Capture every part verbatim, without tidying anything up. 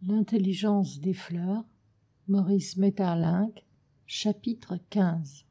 L'intelligence des fleurs, Maurice Maeterlinck, chapitre quinze.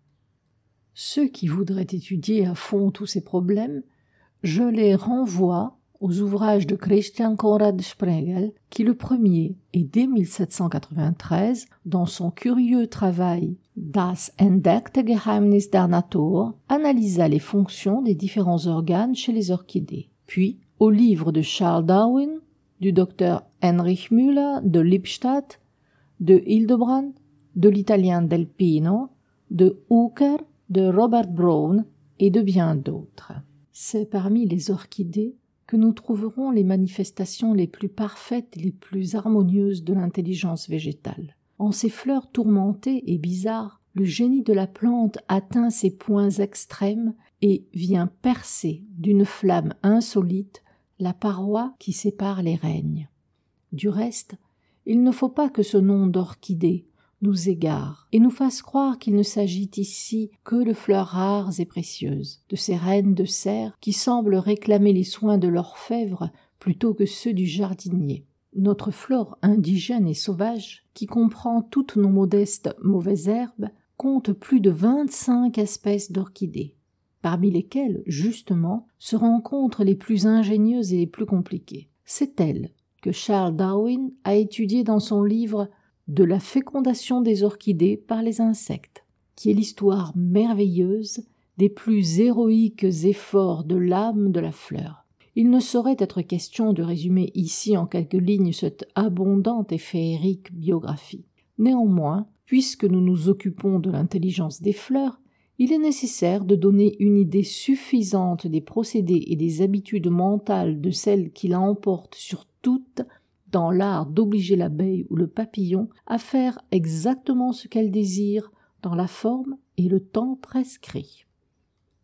Ceux qui voudraient étudier à fond tous ces problèmes, je les renvoie aux ouvrages de Christian Conrad Sprengel, qui le premier, et dès mille sept cent quatre-vingt-treize, dans son curieux travail Das entdeckte Geheimnis der Natur, analysa les fonctions des différents organes chez les orchidées. Puis, au livre de Charles Darwin, du docteur Heinrich Müller de Lippstadt, de Hildebrand, de l'italien Del Pino, de Hooker, de Robert Brown et de bien d'autres. C'est parmi les orchidées que nous trouverons les manifestations les plus parfaites et les plus harmonieuses de l'intelligence végétale. En ces fleurs tourmentées et bizarres, le génie de la plante atteint ses points extrêmes et vient percer d'une flamme insolite la paroi qui sépare les règnes. Du reste, il ne faut pas que ce nom d'orchidée nous égare et nous fasse croire qu'il ne s'agit ici que de fleurs rares et précieuses, de ces reines de serre qui semblent réclamer les soins de l'orfèvre plutôt que ceux du jardinier. Notre flore indigène et sauvage, qui comprend toutes nos modestes mauvaises herbes, compte plus de vingt-cinq espèces d'orchidées, parmi lesquelles, justement, se rencontrent les plus ingénieuses et les plus compliquées. C'est elles que Charles Darwin a étudiées dans son livre « De la fécondation des orchidées par les insectes », qui est l'histoire merveilleuse des plus héroïques efforts de l'âme de la fleur. Il ne saurait être question de résumer ici en quelques lignes cette abondante et féerique biographie. Néanmoins, puisque nous nous occupons de l'intelligence des fleurs, il est nécessaire de donner une idée suffisante des procédés et des habitudes mentales de celles qui l'emportent sur toutes dans l'art d'obliger l'abeille ou le papillon à faire exactement ce qu'elle désire dans la forme et le temps prescrits.